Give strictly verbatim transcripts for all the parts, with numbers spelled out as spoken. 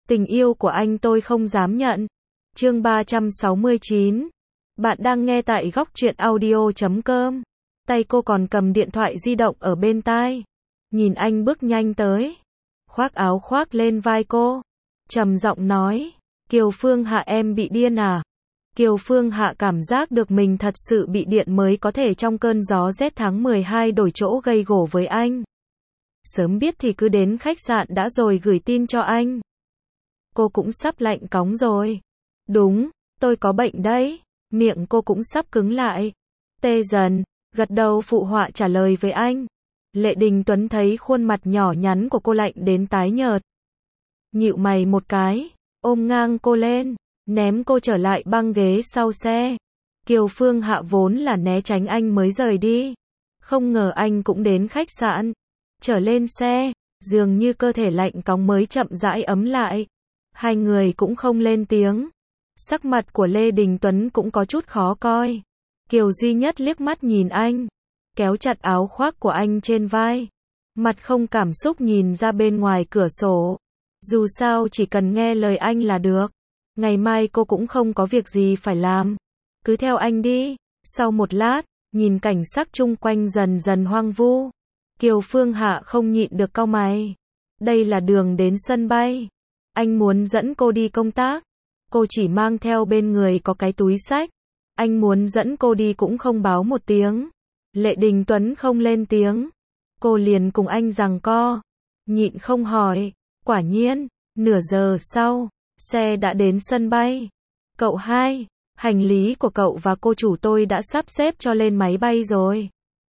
Tình yêu của anh tôi không dám nhận. Chương ba trăm sáu mươi chín. Bạn đang nghe tại góc truyện audio chấm com. Tay cô còn cầm điện thoại di động ở bên tai. Nhìn anh bước nhanh tới. Khoác áo khoác lên vai cô. Trầm giọng nói. Kiều Phương Hạ, em bị điên à? Kiều Phương Hạ cảm giác được mình thật sự bị điện mới có thể trong cơn gió rét tháng mười hai đổi chỗ gây gổ với anh. Sớm biết thì cứ đến khách sạn đã rồi gửi tin cho anh. Cô cũng sắp lạnh cóng rồi. Đúng, tôi có bệnh đấy. Miệng cô cũng sắp cứng lại. Tê dần, gật đầu phụ họa trả lời với anh. Lệ Đình Tuấn thấy khuôn mặt nhỏ nhắn của cô lạnh đến tái nhợt. Nhịu mày một cái, ôm ngang cô lên, ném cô trở lại băng ghế sau xe. Kiều Phương Hạ vốn là né tránh anh mới rời đi. Không ngờ anh cũng đến khách sạn. Trở lên xe, dường như cơ thể lạnh cóng mới chậm rãi ấm lại. Hai người cũng không lên tiếng. Sắc mặt của Lê Đình Tuấn cũng có chút khó coi. Kiều duy nhất liếc mắt nhìn anh, kéo chặt áo khoác của anh trên vai. Mặt không cảm xúc nhìn ra bên ngoài cửa sổ. Dù sao chỉ cần nghe lời anh là được. Ngày mai cô cũng không có việc gì phải làm. Cứ theo anh đi. Sau một lát, nhìn cảnh sắc chung quanh dần dần hoang vu. Kiều Phương Hạ không nhịn được cau mày. Đây là đường đến sân bay. Anh muốn dẫn cô đi công tác. Cô chỉ mang theo bên người có cái túi xách. Anh muốn dẫn cô đi cũng không báo một tiếng. Lệ Đình Tuấn không lên tiếng. Cô liền cùng anh giằng co. Nhịn không hỏi. Quả nhiên, nửa giờ sau, xe đã đến sân bay. Cậu hai, hành lý của cậu và cô chủ tôi đã sắp xếp cho lên máy bay rồi.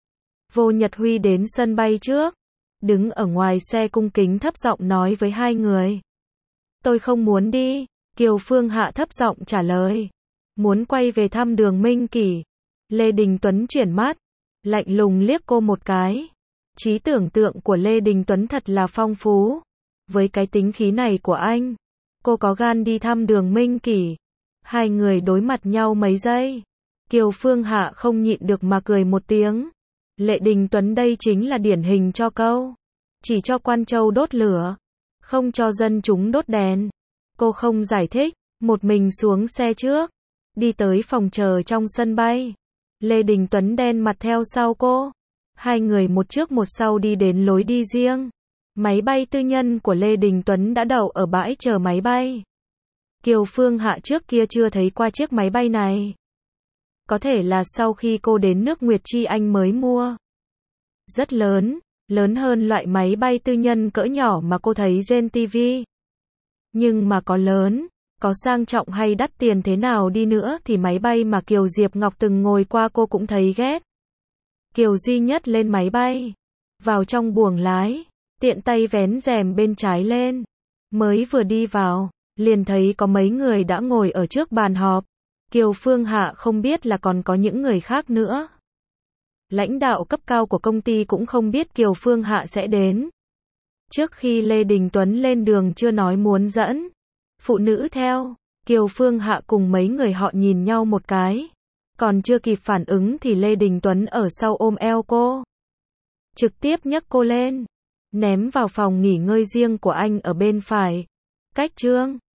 Vô Nhật Huy đến sân bay trước. Đứng ở ngoài xe cung kính thấp giọng nói với hai người. Tôi không muốn đi. Kiều Phương Hạ thấp giọng trả lời. Muốn quay về thăm Đường Minh Kỷ. Lê Đình Tuấn chuyển mắt, lạnh lùng liếc cô một cái. Trí tưởng tượng của Lê Đình Tuấn thật là phong phú. Với cái tính khí này của anh, cô có gan đi thăm Đường Minh Kỷ. Hai người đối mặt nhau mấy giây. Kiều Phương Hạ không nhịn được mà cười một tiếng. Lệ Đình Tuấn đây chính là điển hình cho câu. Chỉ cho quan châu đốt lửa, không cho dân chúng đốt đèn. Cô không giải thích, một mình xuống xe trước. Đi tới phòng chờ trong sân bay. Lê Đình Tuấn đen mặt theo sau cô. Hai người một trước một sau đi đến lối đi riêng. Máy bay tư nhân của Lê Đình Tuấn đã đậu ở bãi chờ máy bay. Kiều Phương Hạ trước kia chưa thấy qua chiếc máy bay này. Có thể là sau khi cô đến nước Nguyệt Chi Anh mới mua. Rất lớn, lớn hơn loại máy bay tư nhân cỡ nhỏ mà cô thấy trên ti vi. Nhưng mà có lớn, có sang trọng hay đắt tiền thế nào đi nữa thì máy bay mà Kiều Diệp Ngọc từng ngồi qua cô cũng thấy ghét. Kiều duy nhất lên máy bay, vào trong buồng lái, tiện tay vén rèm bên trái lên. Mới vừa đi vào, liền thấy có mấy người đã ngồi ở trước bàn họp. Kiều Phương Hạ không biết là còn có những người khác nữa. Lãnh đạo cấp cao của công ty cũng không biết Kiều Phương Hạ sẽ đến. Trước khi Lê Đình Tuấn lên đường chưa nói muốn dẫn phụ nữ theo, Kiều Phương Hạ cùng mấy người họ nhìn nhau một cái. Còn chưa kịp phản ứng thì Lê Đình Tuấn ở sau ôm eo cô. Trực tiếp nhấc cô lên, ném vào phòng nghỉ ngơi riêng của anh ở bên phải. Cách Trương